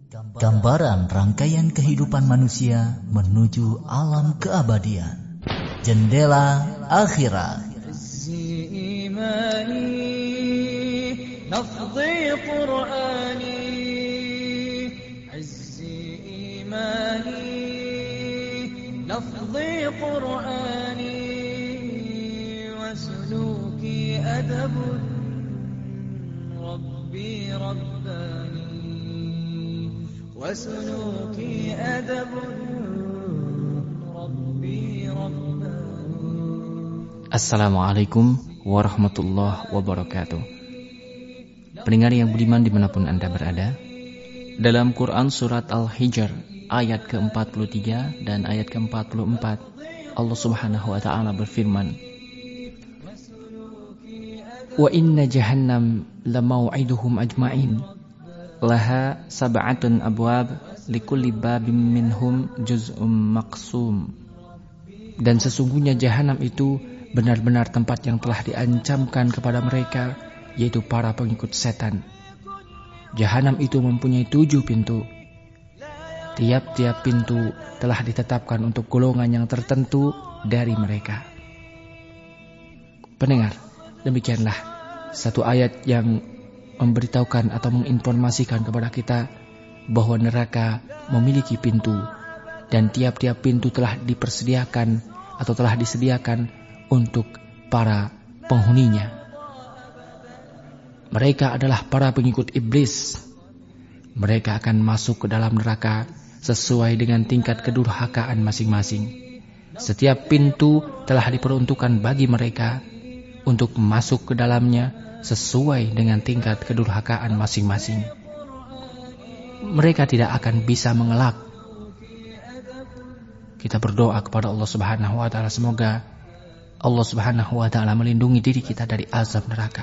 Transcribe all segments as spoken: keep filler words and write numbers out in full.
Gambaran rangkaian kehidupan manusia menuju alam keabadian. Jendela Akhirat. وسلوكي أدب ربي رباني. Assalamualaikum warahmatullahi wabarakatuh. Pendengar yang budiman dimanapun Anda berada, dalam Quran surat Al-Hijr ayat ke empat puluh tiga dan ayat ke empat puluh empat, Allah subhanahu wa ta'ala berfirman, wa inna jahannam lamau'iduhum ajma'in laha sab'atun abwab likulli babim minhum juz'um maqsum. Dan sesungguhnya jahanam itu benar-benar tempat yang telah diancamkan kepada mereka, yaitu para pengikut setan. Jahanam itu mempunyai tujuh pintu. Tiap-tiap pintu telah ditetapkan untuk golongan yang tertentu dari mereka. Pendengar, demikianlah satu ayat yang memberitahukan atau menginformasikan kepada kita bahwa neraka memiliki pintu, dan tiap-tiap pintu telah dipersediakan atau telah disediakan untuk para penghuninya. Mereka adalah para pengikut iblis. Mereka akan masuk ke dalam neraka sesuai dengan tingkat kedurhakaan masing-masing. Setiap pintu telah diperuntukkan bagi mereka untuk masuk ke dalamnya sesuai dengan tingkat kedurhakaan masing-masing. Mereka tidak akan bisa mengelak. Kita berdoa kepada Allah subhanahu wa ta'ala, semoga Allah subhanahu wa ta'ala melindungi diri kita dari azab neraka.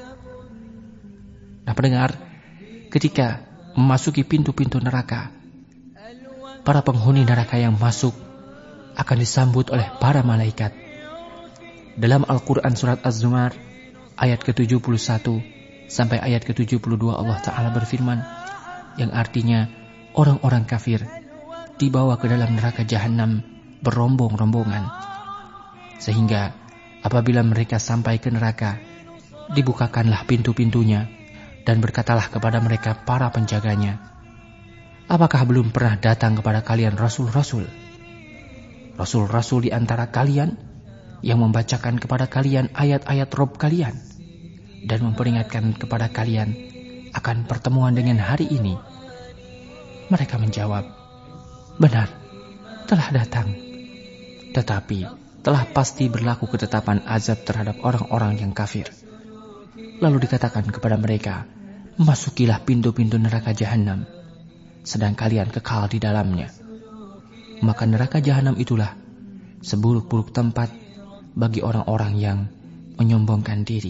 Nah pendengar, ketika memasuki pintu-pintu neraka, para penghuni neraka yang masuk akan disambut oleh para malaikat. Dalam Al-Quran surat Az-Zumar ayat ke tujuh puluh satu sampai ayat ke tujuh puluh dua, Allah Ta'ala berfirman, yang artinya orang-orang kafir dibawa ke dalam neraka jahanam berombong-rombongan, sehingga apabila mereka sampai ke neraka, dibukakanlah pintu-pintunya, dan berkatalah kepada mereka para penjaganya, apakah belum pernah datang kepada kalian rasul-rasul? Rasul-rasul di antara kalian yang membacakan kepada kalian ayat-ayat Rabb kalian dan memperingatkan kepada kalian akan pertemuan dengan hari ini. Mereka menjawab, benar, telah datang, tetapi telah pasti berlaku ketetapan azab terhadap orang-orang yang kafir. Lalu dikatakan kepada mereka, masukilah pintu-pintu neraka jahanam, sedang kalian kekal di dalamnya. Maka neraka jahanam itulah seburuk-buruk tempat bagi orang-orang yang menyombongkan diri.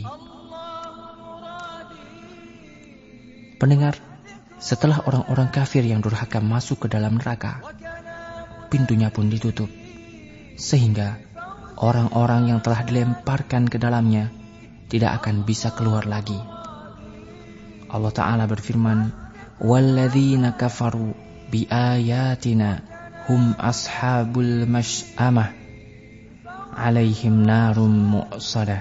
Pendengar, setelah orang-orang kafir yang durhaka masuk ke dalam neraka, pintunya pun ditutup, sehingga orang-orang yang telah dilemparkan ke dalamnya tidak akan bisa keluar lagi. Allah Ta'ala berfirman, walladzina kafaru biayatina hum ashabul mash'amah alaihim narum mu'sadah.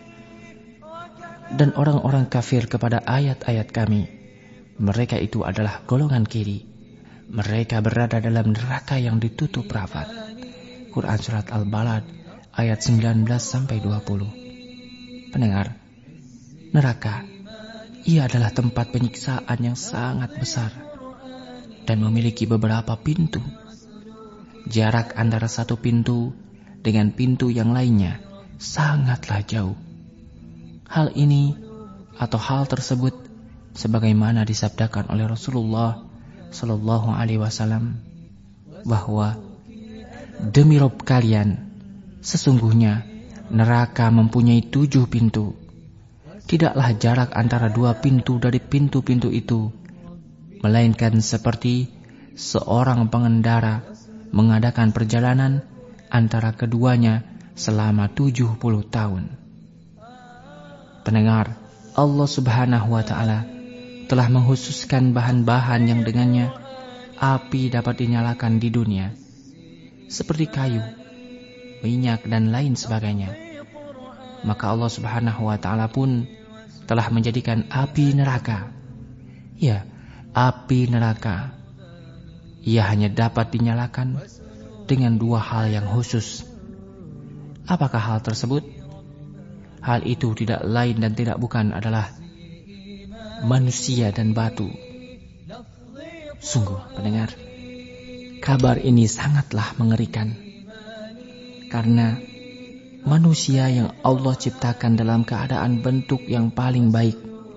Dan orang-orang kafir kepada ayat-ayat kami, mereka itu adalah golongan kiri. Mereka berada dalam neraka yang ditutup rapat. Quran surat Al-Balad ayat sembilan belas sampai dua puluh. Pendengar, neraka ia adalah tempat penyiksaan yang sangat besar dan memiliki beberapa pintu. Jarak antara satu pintu dengan pintu yang lainnya sangatlah jauh. Hal ini atau hal tersebut sebagaimana disabdakan oleh Rasulullah Sallallahu Alaihi Wasallam bahwa demi Rabb kalian, sesungguhnya neraka mempunyai tujuh pintu. Tidaklah jarak antara dua pintu dari pintu-pintu itu melainkan seperti seorang pengendara mengadakan perjalanan antara keduanya selama tujuh puluh tahun. Pendengar, Allah Subhanahu wa Ta'ala telah menghususkan bahan-bahan yang dengannya api dapat dinyalakan di dunia, seperti kayu, minyak, dan lain sebagainya. Maka Allah Subhanahu wa Ta'ala pun telah menjadikan api neraka, ya, api neraka, ia hanya dapat dinyalakan dengan dua hal yang khusus. Apakah hal tersebut? Hal itu tidak lain dan tidak bukan adalah manusia dan batu. Sungguh pendengar, kabar ini sangatlah mengerikan, karena manusia yang Allah ciptakan dalam keadaan bentuk yang paling baik,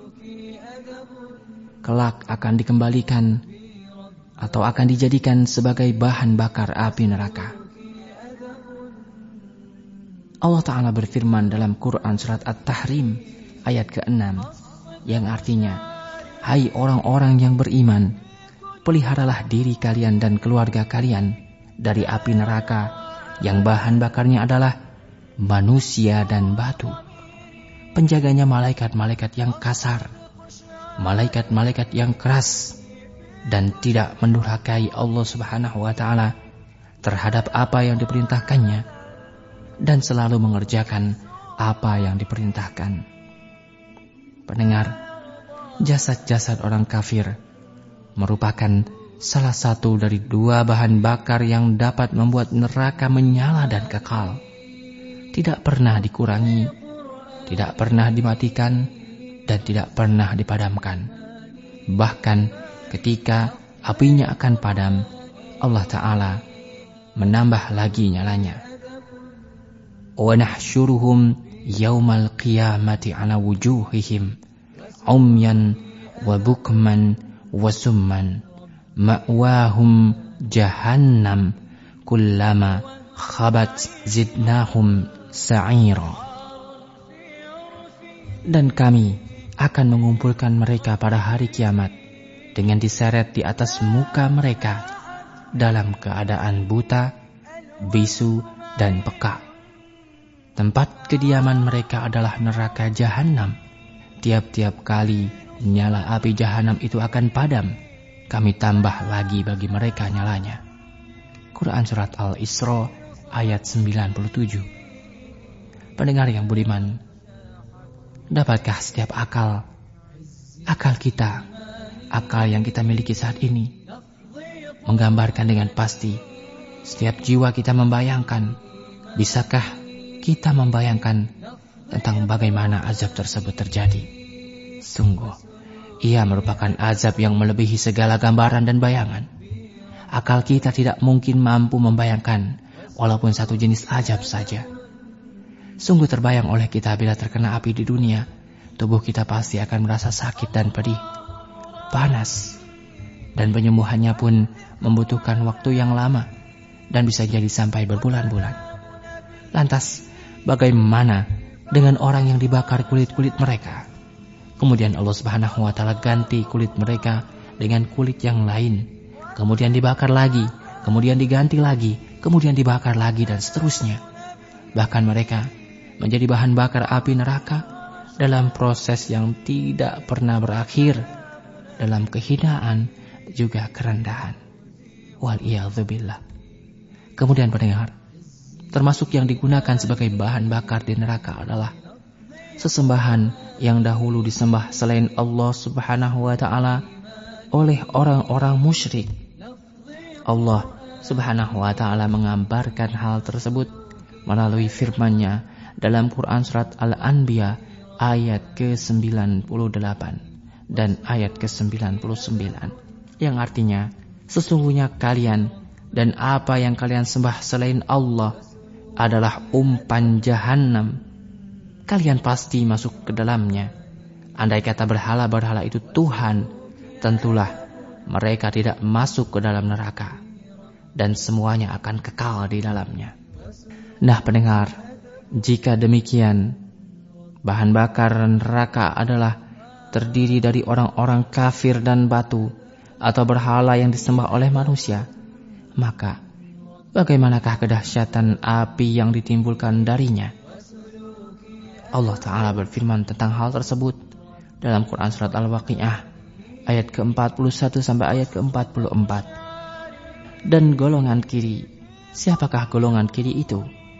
kelak akan dikembalikan atau akan dijadikan sebagai bahan bakar api neraka. Allah Ta'ala berfirman dalam Quran surat At-Tahrim ayat keenam, yang artinya, hai orang-orang yang beriman, peliharalah diri kalian dan keluarga kalian dari api neraka yang bahan bakarnya adalah manusia dan batu. Penjaganya malaikat-malaikat yang kasar, malaikat-malaikat yang keras, dan tidak mendurhakai Allah Subhanahu wa Ta'ala terhadap apa yang diperintahkannya, dan selalu mengerjakan apa yang diperintahkan. Pendengar, jasad-jasad orang kafir merupakan salah satu dari dua bahan bakar yang dapat membuat neraka menyala dan kekal. Tidak pernah dikurangi, tidak pernah dimatikan, dan tidak pernah dipadamkan. Bahkan ketika apinya akan padam, Allah Ta'ala menambah lagi nyalanya. Wa nahsyuruhum yaumal qiyamati ala wujuhihim umyan wa bukman wa summan ma'wahum jahannam kullama khabat zidnahum sa'ira. Dan kami akan mengumpulkan mereka pada hari kiamat dengan diseret di atas muka mereka dalam keadaan buta, bisu, dan peka. Tempat kediaman mereka adalah neraka jahanam. Tiap-tiap kali nyala api jahanam itu akan padam, kami tambah lagi bagi mereka nyalanya. Quran surat Al-Isra ayat sembilan puluh tujuh. Pendengar yang budiman, dapatkah setiap akal, akal kita, akal yang kita miliki saat ini, menggambarkan dengan pasti, setiap jiwa kita membayangkan, bisakah kita membayangkan tentang bagaimana azab tersebut terjadi? Sungguh, ia merupakan azab yang melebihi segala gambaran dan bayangan. Akal kita tidak mungkin mampu membayangkan walaupun satu jenis azab saja. Sungguh terbayang oleh kita bila terkena api di dunia, tubuh kita pasti akan merasa sakit dan pedih, panas, dan penyembuhannya pun membutuhkan waktu yang lama dan bisa jadi sampai berbulan-bulan. Lantas, bagaimana dengan orang yang dibakar kulit-kulit mereka? Kemudian Allah Subhanahu wa Ta'ala ganti kulit mereka dengan kulit yang lain, kemudian dibakar lagi, kemudian diganti lagi, kemudian dibakar lagi, dan seterusnya. Bahkan mereka menjadi bahan bakar api neraka dalam proses yang tidak pernah berakhir, dalam kehinaan juga kerendahan. Wal'iyadzubillah. Kemudian pendengar, termasuk yang digunakan sebagai bahan bakar di neraka adalah sesembahan yang dahulu disembah selain Allah Subhanahu wa Ta'ala oleh orang-orang musyrik. Allah Subhanahu wa Ta'ala menggambarkan hal tersebut melalui firman-Nya dalam Quran surat Al-Anbiya ayat ke sembilan puluh delapan dan ayat ke sembilan puluh sembilan, yang artinya, sesungguhnya kalian dan apa yang kalian sembah selain Allah adalah umpan jahanam. Kalian pasti masuk ke dalamnya. Andai kata berhala-berhala itu Tuhan, tentulah mereka tidak masuk ke dalam neraka, dan semuanya akan kekal di dalamnya. Nah pendengar, jika demikian, bahan bakar neraka adalah terdiri dari orang-orang kafir dan batu atau berhala yang disembah oleh manusia, maka bagaimanakah kedahsyatan api yang ditimbulkan darinya? Allah Ta'ala berfirman tentang hal tersebut dalam Quran surat Al-Waqi'ah ayat ke empat puluh satu sampai ayat ke empat puluh empat. Dan golongan kiri, siapakah golongan kiri itu?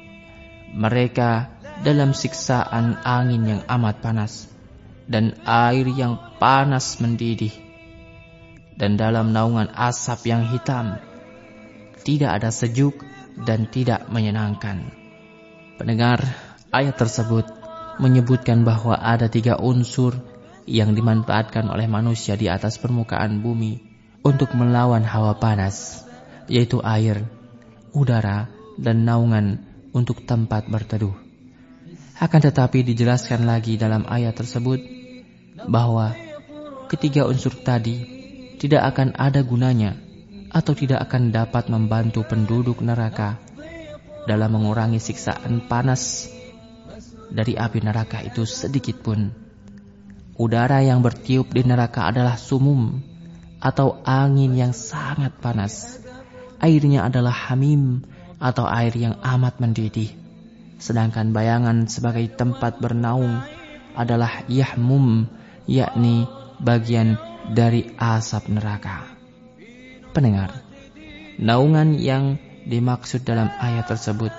Mereka dalam siksaan angin yang amat panas dan air yang panas mendidih, dan dalam naungan asap yang hitam. Tidak ada sejuk dan tidak menyenangkan. Pendengar, ayat tersebut menyebutkan bahwa ada tiga unsur yang dimanfaatkan oleh manusia di atas permukaan bumi untuk melawan hawa panas, yaitu air, udara, dan naungan untuk tempat berteduh. Akan tetapi dijelaskan lagi dalam ayat tersebut bahwa ketiga unsur tadi tidak akan ada gunanya atau tidak akan dapat membantu penduduk neraka dalam mengurangi siksaan panas dari api neraka itu sedikit pun. Udara yang bertiup di neraka adalah sumum atau angin yang sangat panas. Airnya adalah hamim atau air yang amat mendidih. Sedangkan bayangan sebagai tempat bernaung adalah yahmum, yakni bagian dari asap neraka. Pendengar, naungan yang dimaksud dalam ayat tersebut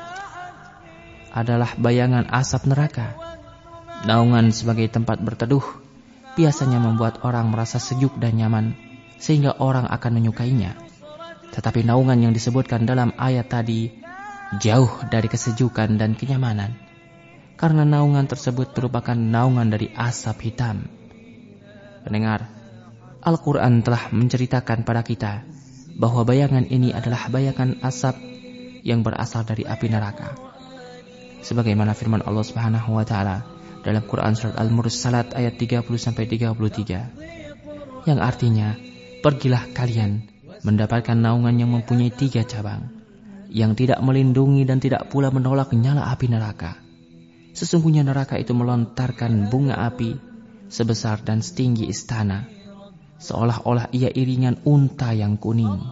adalah bayangan asap neraka. Naungan sebagai tempat berteduh biasanya membuat orang merasa sejuk dan nyaman, sehingga orang akan menyukainya. Tetapi naungan yang disebutkan dalam ayat tadi jauh dari kesejukan dan kenyamanan, karena naungan tersebut merupakan naungan dari asap hitam. Pendengar, Al-Quran telah menceritakan pada kita bahwa bayangan ini adalah bayangan asap yang berasal dari api neraka. Sebagaimana firman Allah Subhanahu wa taala dalam Quran surat Al-Mursalat ayat tiga puluh sampai tiga puluh tiga, yang artinya, pergilah kalian mendapatkan naungan yang mempunyai tiga cabang, yang tidak melindungi dan tidak pula menolak nyala api neraka. Sesungguhnya neraka itu melontarkan bunga api sebesar dan setinggi istana, seolah-olah ia iringan unta yang kuning.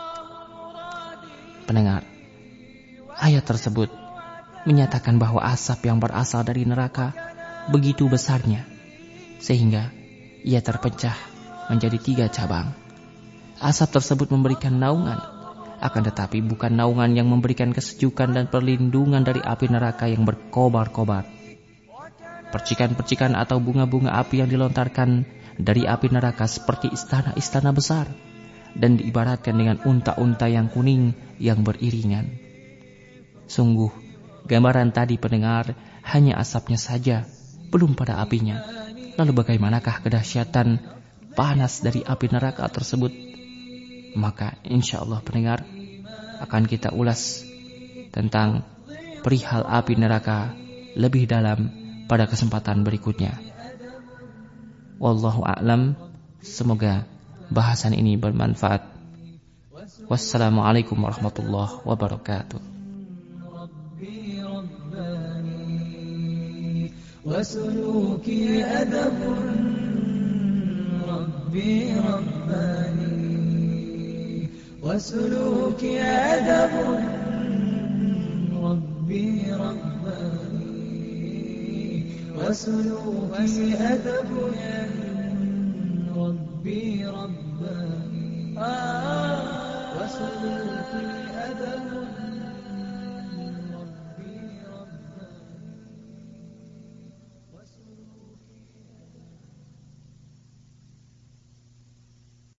Pendengar, ayat tersebut menyatakan bahwa asap yang berasal dari neraka begitu besarnya, sehingga ia terpecah menjadi tiga cabang. Asap tersebut memberikan naungan, akan tetapi bukan naungan yang memberikan kesejukan dan perlindungan dari api neraka yang berkobar-kobar. Percikan-percikan atau bunga-bunga api yang dilontarkan dari api neraka seperti istana-istana besar dan diibaratkan dengan unta-unta yang kuning yang beriringan. Sungguh, gambaran tadi pendengar hanya asapnya saja, belum pada apinya. Lalu bagaimanakah kedahsyatan panas dari api neraka tersebut? Maka insya Allah pendengar, akan kita ulas tentang perihal api neraka lebih dalam pada kesempatan berikutnya. Wallahu a'lam. Semoga bahasan ini bermanfaat. Wassalamualaikum warahmatullahi wabarakatuh. وسلوكي أدب ربي رباني وسلوكي أدب ربي رباني وسلوكي أدب